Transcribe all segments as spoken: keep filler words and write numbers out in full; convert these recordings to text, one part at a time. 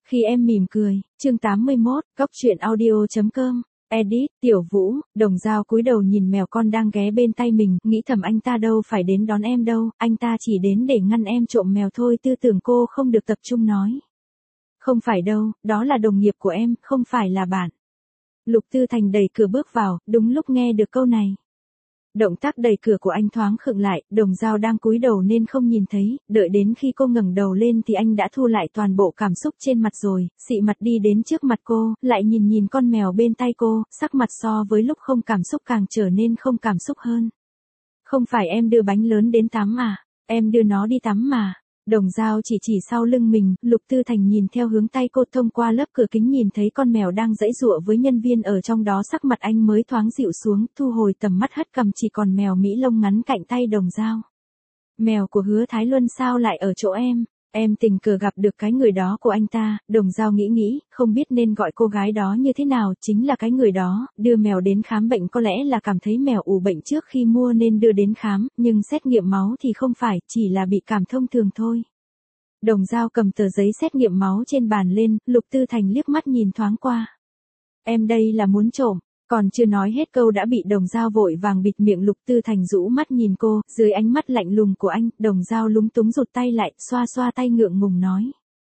Khi em mỉm cười, chương tám mươi mốt, góc truyện audio chấm com, edit, Tiểu Vũ, Đồng Dao cúi đầu nhìn mèo con đang ghé bên tay mình, nghĩ thầm anh ta đâu phải đến đón em đâu, anh ta chỉ đến để ngăn em trộm mèo thôi. Tư tưởng cô không được tập trung nói. Không phải đâu, đó là đồng nghiệp của em, không phải là bạn. Lục Tư Thành đẩy cửa bước vào, đúng lúc nghe được câu này. Động tác đẩy cửa của anh thoáng khựng lại, Đồng Dao đang cúi đầu nên không nhìn thấy, đợi đến khi cô ngẩng đầu lên thì anh đã thu lại toàn bộ cảm xúc trên mặt rồi, xị mặt đi đến trước mặt cô, lại nhìn nhìn con mèo bên tay cô, sắc mặt so với lúc không cảm xúc càng trở nên không cảm xúc hơn. Không phải em đưa bánh lớn đến tắm à, em đưa nó đi tắm mà. Đồng Dao chỉ chỉ sau lưng mình, Lục Tư Thành nhìn theo hướng tay cô, thông qua lớp cửa kính nhìn thấy con mèo đang giãy giụa với nhân viên ở trong đó, sắc mặt anh mới thoáng dịu xuống, thu hồi tầm mắt hất cằm, chỉ còn mèo Mỹ lông ngắn cạnh tay Đồng Dao. Mèo của Hứa Thái Luân sao lại ở chỗ em? Em tình cờ gặp được cái người đó của anh ta. Đồng Dao nghĩ nghĩ, không biết nên gọi cô gái đó như thế nào, chính là cái người đó, đưa mèo đến khám bệnh, có lẽ là cảm thấy mèo ủ bệnh trước khi mua nên đưa đến khám, nhưng xét nghiệm máu thì không phải, chỉ là bị cảm thông thường thôi. Đồng Dao cầm tờ giấy xét nghiệm máu trên bàn lên, Lục Tư Thành liếc mắt nhìn thoáng qua. Em đây là muốn trộm. Còn chưa nói hết câu đã bị Đồng Dao vội vàng bịt miệng. Lục Tư Thành rũ mắt nhìn cô, dưới ánh mắt lạnh lùng của anh, Đồng Dao lúng túng rụt tay lại, xoa xoa tay ngượng ngùng nói.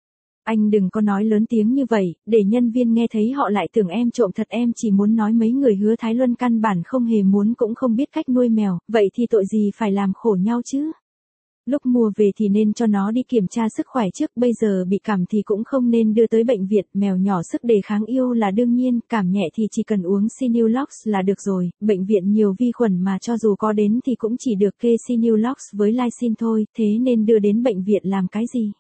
Anh đừng có nói lớn tiếng như vậy, để nhân viên nghe thấy họ lại tưởng em trộm thật. Em chỉ muốn nói mấy người Hứa Thái Luân căn bản không hề muốn cũng không biết cách nuôi mèo, vậy thì tội gì phải làm khổ nhau chứ. Lúc mua về thì nên cho nó đi kiểm tra sức khỏe trước, bây giờ bị cảm thì cũng không nên đưa tới bệnh viện. Mèo nhỏ sức đề kháng yêu là đương nhiên, cảm nhẹ thì chỉ cần uống Sinulox là được rồi, bệnh viện nhiều vi khuẩn mà cho dù có đến thì cũng chỉ được kê Sinulox với Lysin thôi, thế nên đưa đến bệnh viện làm cái gì?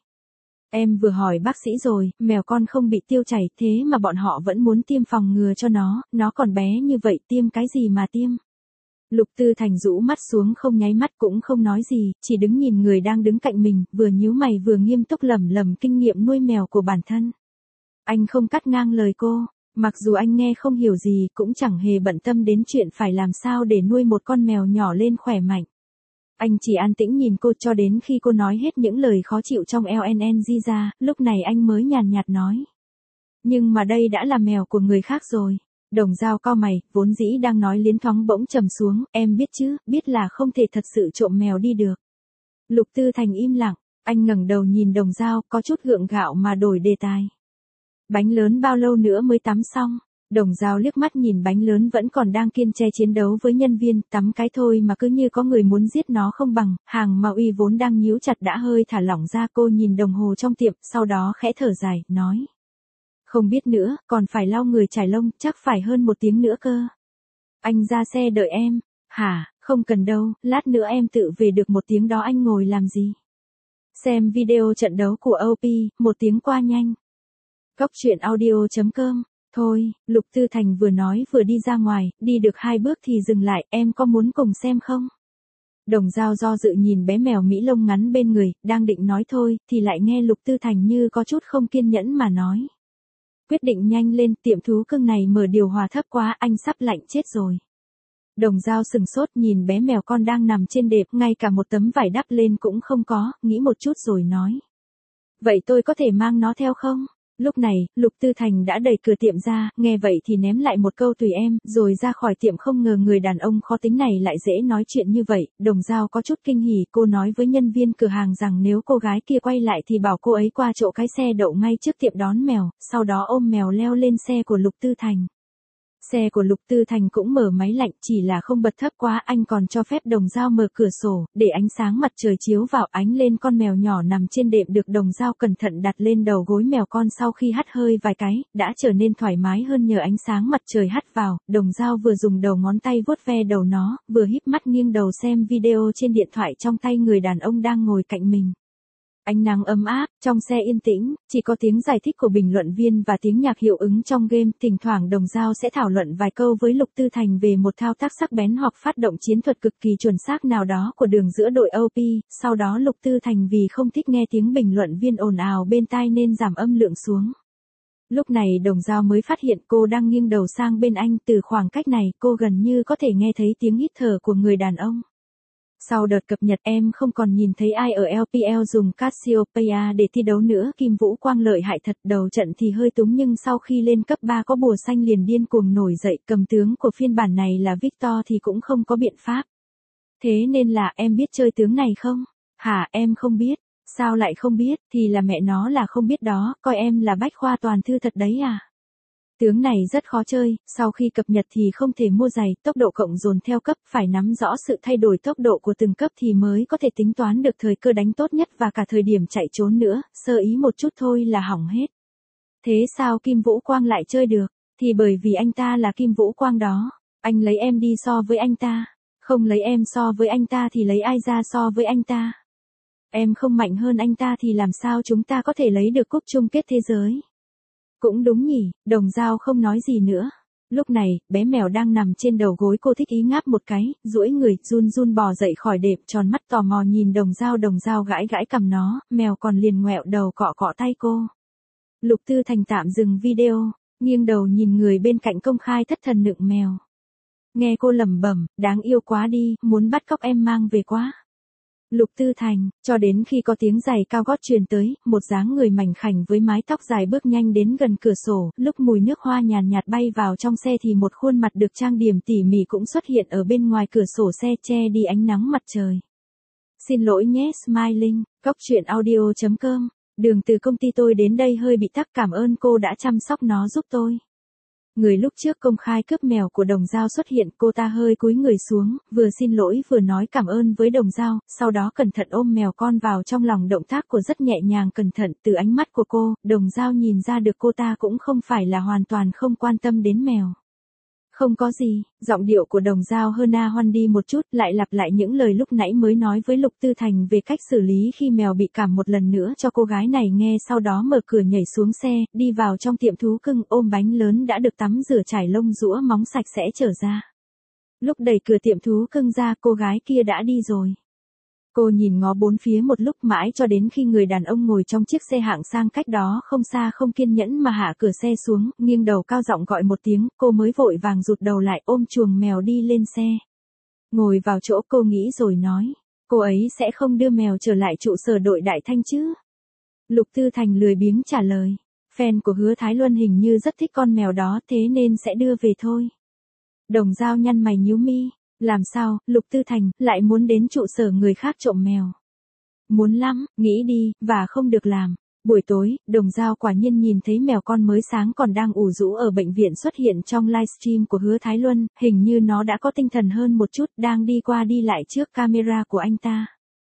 Em vừa hỏi bác sĩ rồi, mèo con không bị tiêu chảy, thế mà bọn họ vẫn muốn tiêm phòng ngừa cho nó, nó còn bé như vậy tiêm cái gì mà tiêm? Lục Tư Thành rũ mắt xuống, không nháy mắt cũng không nói gì, chỉ đứng nhìn người đang đứng cạnh mình, vừa nhíu mày vừa nghiêm túc lẩm lẩm kinh nghiệm nuôi mèo của bản thân. Anh không cắt ngang lời cô, mặc dù anh nghe không hiểu gì, cũng chẳng hề bận tâm đến chuyện phải làm sao để nuôi một con mèo nhỏ lên khỏe mạnh. Anh chỉ an tĩnh nhìn cô cho đến khi cô nói hết những lời khó chịu trong lờ en en giê ra, lúc này anh mới nhàn nhạt nói. Nhưng mà đây đã là mèo của người khác rồi. Đồng Dao cau mày, vốn dĩ đang nói liến thoáng bỗng trầm xuống, em biết chứ, biết là không thể thật sự trộm mèo đi được. Lục Tư Thành im lặng, anh ngẩng đầu nhìn Đồng Dao, có chút gượng gạo mà đổi đề tài. Bánh lớn bao lâu nữa mới tắm xong? Đồng Dao liếc mắt nhìn bánh lớn vẫn còn đang kiên trè chiến đấu với nhân viên, tắm cái thôi mà cứ như có người muốn giết nó không bằng. Hàng Maui vốn đang nhíu chặt đã hơi thả lỏng ra. Cô nhìn đồng hồ trong tiệm, sau đó khẽ thở dài, nói. Không biết nữa, còn phải lau người chải lông, chắc phải hơn một tiếng nữa cơ. Anh ra xe đợi em. Hả, không cần đâu, lát nữa em tự về được. Một tiếng đó anh ngồi làm gì? Xem video trận đấu của o pê, một tiếng qua nhanh. Góc truyện audio chấm com. Thôi, Lục Tư Thành vừa nói vừa đi ra ngoài, đi được hai bước thì dừng lại, em có muốn cùng xem không? Đồng Dao do dự nhìn bé mèo Mỹ lông ngắn bên người, đang định nói thôi, thì lại nghe Lục Tư Thành như có chút không kiên nhẫn mà nói. Quyết định nhanh lên, tiệm thú cưng này mở điều hòa thấp quá, anh sắp lạnh chết rồi. Đồng Dao sừng sốt nhìn bé mèo con đang nằm trên đệm, ngay cả một tấm vải đắp lên cũng không có, nghĩ một chút rồi nói. Vậy tôi có thể mang nó theo không? Lúc này, Lục Tư Thành đã đẩy cửa tiệm ra, nghe vậy thì ném lại một câu tùy em, rồi ra khỏi tiệm. Không ngờ người đàn ông khó tính này lại dễ nói chuyện như vậy. Đồng Dao có chút kinh hỉ, cô nói với nhân viên cửa hàng rằng nếu cô gái kia quay lại thì bảo cô ấy qua chỗ cái xe đậu ngay trước tiệm đón mèo, sau đó ôm mèo leo lên xe của Lục Tư Thành. Xe của Lục Tư Thành cũng mở máy lạnh, chỉ là không bật thấp quá, anh còn cho phép Đồng Dao mở cửa sổ, để ánh sáng mặt trời chiếu vào ánh lên con mèo nhỏ nằm trên đệm được Đồng Dao cẩn thận đặt lên đầu gối mèo con. Sau khi hắt hơi vài cái, đã trở nên thoải mái hơn nhờ ánh sáng mặt trời hắt vào. Đồng Dao vừa dùng đầu ngón tay vuốt ve đầu nó, vừa híp mắt nghiêng đầu xem video trên điện thoại trong tay người đàn ông đang ngồi cạnh mình. Ánh nắng ấm áp, trong xe yên tĩnh, chỉ có tiếng giải thích của bình luận viên và tiếng nhạc hiệu ứng trong game. Thỉnh thoảng Đồng Dao sẽ thảo luận vài câu với Lục Tư Thành về một thao tác sắc bén hoặc phát động chiến thuật cực kỳ chuẩn xác nào đó của đường giữa đội o pê. Sau đó Lục Tư Thành vì không thích nghe tiếng bình luận viên ồn ào bên tai nên giảm âm lượng xuống. Lúc này Đồng Dao mới phát hiện cô đang nghiêng đầu sang bên anh, từ khoảng cách này cô gần như có thể nghe thấy tiếng hít thở của người đàn ông. Sau đợt cập nhật em không còn nhìn thấy ai ở lờ pê lờ dùng Cassiopeia để thi đấu nữa. Kim Vũ Quang lợi hại thật, đầu trận thì hơi túng nhưng sau khi lên cấp ba có bùa xanh liền điên cuồng nổi dậy. Cầm tướng của phiên bản này là Victor thì cũng không có biện pháp. Thế nên là em biết chơi tướng này không? Hả, em không biết. Sao lại không biết, thì là mẹ nó là không biết đó, coi em là bách khoa toàn thư thật đấy à. Tướng này rất khó chơi, sau khi cập nhật thì không thể mua giày, tốc độ cộng dồn theo cấp, phải nắm rõ sự thay đổi tốc độ của từng cấp thì mới có thể tính toán được thời cơ đánh tốt nhất và cả thời điểm chạy trốn nữa, sơ ý một chút thôi là hỏng hết. Thế sao Kim Vũ Quang lại chơi được? Thì bởi vì anh ta là Kim Vũ Quang đó, anh lấy em đi so với anh ta, không lấy em so với anh ta thì lấy ai ra so với anh ta? Em không mạnh hơn anh ta thì làm sao chúng ta có thể lấy được cúp chung kết thế giới? Cũng đúng nhỉ, Đồng Dao không nói gì nữa. Lúc này, bé mèo đang nằm trên đầu gối cô thích ý ngáp một cái, duỗi người, run run bò dậy khỏi đệm, tròn mắt tò mò nhìn Đồng Dao. Đồng Dao gãi gãi cằm nó, mèo còn liền ngoẹo đầu cọ cọ tay cô. Lục Tư Thành tạm dừng video, nghiêng đầu nhìn người bên cạnh công khai thất thần nựng mèo. Nghe cô lẩm bẩm, đáng yêu quá đi, muốn bắt cóc em mang về quá. Lục Tư Thành, cho đến khi có tiếng giày cao gót truyền tới, một dáng người mảnh khảnh với mái tóc dài bước nhanh đến gần cửa sổ, lúc mùi nước hoa nhàn nhạt bay vào trong xe thì một khuôn mặt được trang điểm tỉ mỉ cũng xuất hiện ở bên ngoài cửa sổ xe che đi ánh nắng mặt trời. Xin lỗi nhé Smiling, Cóc Truyện Audio chấm com, đường từ công ty tôi đến đây hơi bị tắc, cảm ơn cô đã chăm sóc nó giúp tôi. Người lúc trước công khai cướp mèo của Đồng Dao xuất hiện, cô ta hơi cúi người xuống, vừa xin lỗi vừa nói cảm ơn với Đồng Dao, sau đó cẩn thận ôm mèo con vào trong lòng, động tác của rất nhẹ nhàng cẩn thận. Từ ánh mắt của cô, Đồng Dao nhìn ra được cô ta cũng không phải là hoàn toàn không quan tâm đến mèo. Không có gì, giọng điệu của Đồng Dao hơn a hoan đi một chút, lại lặp lại những lời lúc nãy mới nói với Lục Tư Thành về cách xử lý khi mèo bị cảm một lần nữa cho cô gái này nghe, sau đó mở cửa nhảy xuống xe, đi vào trong tiệm thú cưng, ôm bánh lớn đã được tắm rửa trải lông giũa móng sạch sẽ trở ra. Lúc đẩy cửa tiệm thú cưng ra, cô gái kia đã đi rồi. Cô nhìn ngó bốn phía một lúc mãi cho đến khi người đàn ông ngồi trong chiếc xe hạng sang cách đó không xa không kiên nhẫn mà hạ cửa xe xuống, nghiêng đầu cao giọng gọi một tiếng, cô mới vội vàng rụt đầu lại ôm chuồng mèo đi lên xe. Ngồi vào chỗ cô nghĩ rồi nói, cô ấy sẽ không đưa mèo trở lại trụ sở đội Đại Thanh chứ? Lục Tư Thành lười biếng trả lời, fan của Hứa Thái Luân hình như rất thích con mèo đó thế nên sẽ đưa về thôi. Đồng Dao nhăn mày nhíu mi. Làm sao, Lục Tư Thành, lại muốn đến trụ sở người khác trộm mèo? Muốn lắm, nghĩ đi, và không được làm. Buổi tối, Đồng Dao quả nhiên nhìn thấy mèo con mới sáng còn đang ủ rũ ở bệnh viện xuất hiện trong livestream của Hứa Thái Luân, hình như nó đã có tinh thần hơn một chút, đang đi qua đi lại trước camera của anh ta.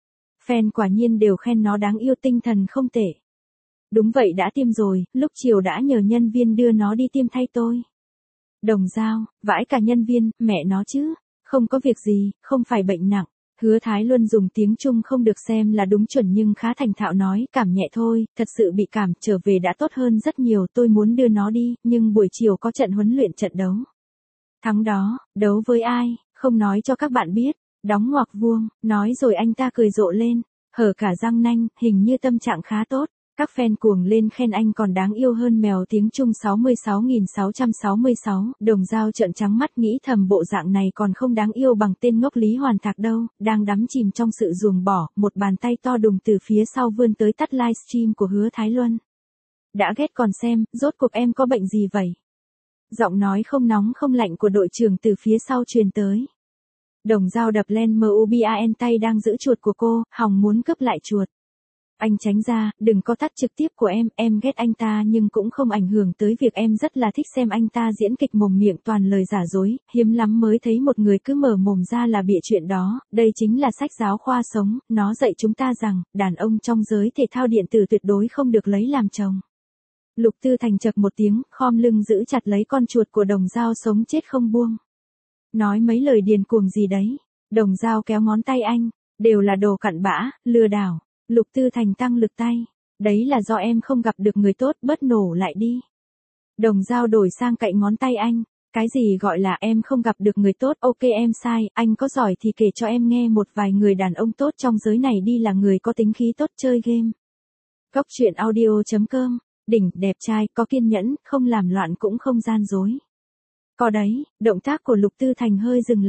Fan quả nhiên đều khen nó đáng yêu, tinh thần không tệ. Đúng vậy, đã tiêm rồi, lúc chiều đã nhờ nhân viên đưa nó đi tiêm thay tôi. Đồng Dao, vãi cả nhân viên, mẹ nó chứ. Không có việc gì, không phải bệnh nặng. Hứa Thái Luân dùng tiếng Trung không được xem là đúng chuẩn nhưng khá thành thạo nói, cảm nhẹ thôi, thật sự bị cảm, trở về đã tốt hơn rất nhiều, tôi muốn đưa nó đi, nhưng buổi chiều có trận huấn luyện trận đấu. Thắng đó, đấu với ai, không nói cho các bạn biết, đóng ngoặc vuông, nói rồi anh ta cười rộ lên, hở cả răng nanh, hình như tâm trạng khá tốt. Các fan cuồng lên khen anh còn đáng yêu hơn mèo. Tiếng Trung sáu mươi sáu nghìn sáu trăm sáu mươi sáu, Đồng Dao trợn trắng mắt nghĩ thầm bộ dạng này còn không đáng yêu bằng tên ngốc Lý Hoàn Thạc đâu, đang đắm chìm trong sự ruồng bỏ, một bàn tay to đùng từ phía sau vươn tới tắt livestream của Hứa Thái Luân. Đã ghét còn xem, rốt cuộc em có bệnh gì vậy? Giọng nói không nóng không lạnh của đội trưởng từ phía sau truyền tới. Đồng Dao đập lên moban tay đang giữ chuột của cô, hòng muốn cướp lại chuột. Anh tránh ra, đừng có tắt trực tiếp của em, em ghét anh ta nhưng cũng không ảnh hưởng tới việc em rất là thích xem anh ta diễn kịch mồm miệng toàn lời giả dối, hiếm lắm mới thấy một người cứ mở mồm ra là bịa chuyện đó, đây chính là sách giáo khoa sống, nó dạy chúng ta rằng, đàn ông trong giới thể thao điện tử tuyệt đối không được lấy làm chồng. Lục Tư Thành chậc một tiếng, khom lưng giữ chặt lấy con chuột của Đồng Dao sống chết không buông. Nói mấy lời điên cuồng gì đấy, Đồng Dao kéo ngón tay anh, đều là đồ cặn bã, lừa đảo. Lục Tư Thành tăng lực tay. Đấy là do em không gặp được người tốt, bớt nổ lại đi. Đồng Dao đổi sang cạnh ngón tay anh. Cái gì gọi là em không gặp được người tốt, ok em sai, anh có giỏi thì kể cho em nghe một vài người đàn ông tốt trong giới này đi, là người có tính khí tốt, chơi game. Cóc Truyện Audio chấm com, đỉnh, đẹp trai, có kiên nhẫn, không làm loạn cũng không gian dối. Có đấy, động tác của Lục Tư Thành hơi dừng lại.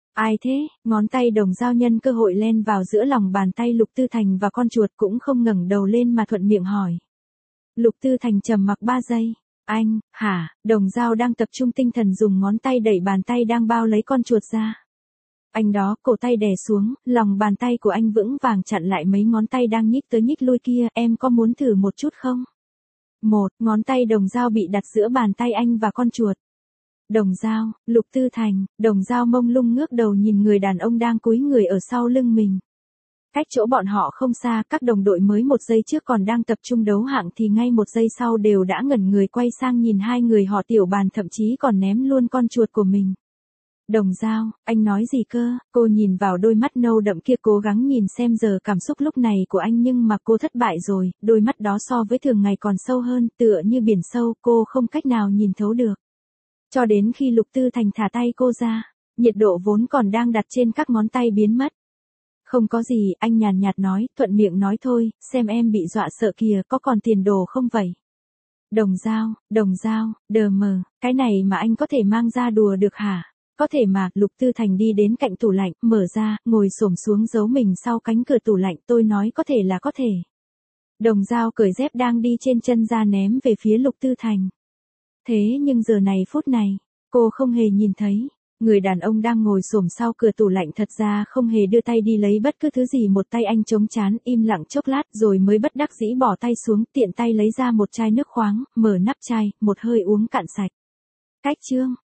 Ai thế? Ngón tay Đồng Dao nhân cơ hội len vào giữa lòng bàn tay Lục Tư Thành và con chuột cũng không ngẩng đầu lên mà thuận miệng hỏi. Lục Tư Thành trầm mặc ba giây. Anh, hả? Đồng Dao đang tập trung tinh thần dùng ngón tay đẩy bàn tay đang bao lấy con chuột ra. Anh đó, cổ tay đè xuống, lòng bàn tay của anh vững vàng chặn lại mấy ngón tay đang nhích tới nhích lui kia, em có muốn thử một chút không? Một, ngón tay Đồng Dao bị đặt giữa bàn tay anh và con chuột. Đồng Dao, Lục Tư Thành, Đồng Dao mông lung ngước đầu nhìn người đàn ông đang cúi người ở sau lưng mình. Cách chỗ bọn họ không xa, các đồng đội mới một giây trước còn đang tập trung đấu hạng thì ngay một giây sau đều đã ngẩn người quay sang nhìn hai người họ tiểu bàn, thậm chí còn ném luôn con chuột của mình. Đồng Dao, anh nói gì cơ? Cô nhìn vào đôi mắt nâu đậm kia, cố gắng nhìn xem giờ cảm xúc lúc này của anh, nhưng mà cô thất bại rồi, đôi mắt đó so với thường ngày còn sâu hơn, tựa như biển sâu, cô không cách nào nhìn thấu được. Cho đến khi Lục Tư Thành thả tay cô ra, nhiệt độ vốn còn đang đặt trên các ngón tay biến mất. Không có gì, anh nhàn nhạt nói, thuận miệng nói thôi, xem em bị dọa sợ kìa, có còn tiền đồ không vậy? Đồng Dao, Đồng Dao, đờ mờ, cái này mà anh có thể mang ra đùa được hả? Có thể mà. Lục Tư Thành đi đến cạnh tủ lạnh, mở ra, ngồi xổm xuống giấu mình sau cánh cửa tủ lạnh, tôi nói có thể là có thể. Đồng Dao cởi dép đang đi trên chân ra ném về phía Lục Tư Thành. Thế nhưng giờ này phút này, cô không hề nhìn thấy. Người đàn ông đang ngồi xổm sau cửa tủ lạnh thật ra không hề đưa tay đi lấy bất cứ thứ gì, một tay anh chống trán, im lặng chốc lát rồi mới bất đắc dĩ bỏ tay xuống, tiện tay lấy ra một chai nước khoáng, mở nắp chai, một hơi uống cạn sạch. Cách chương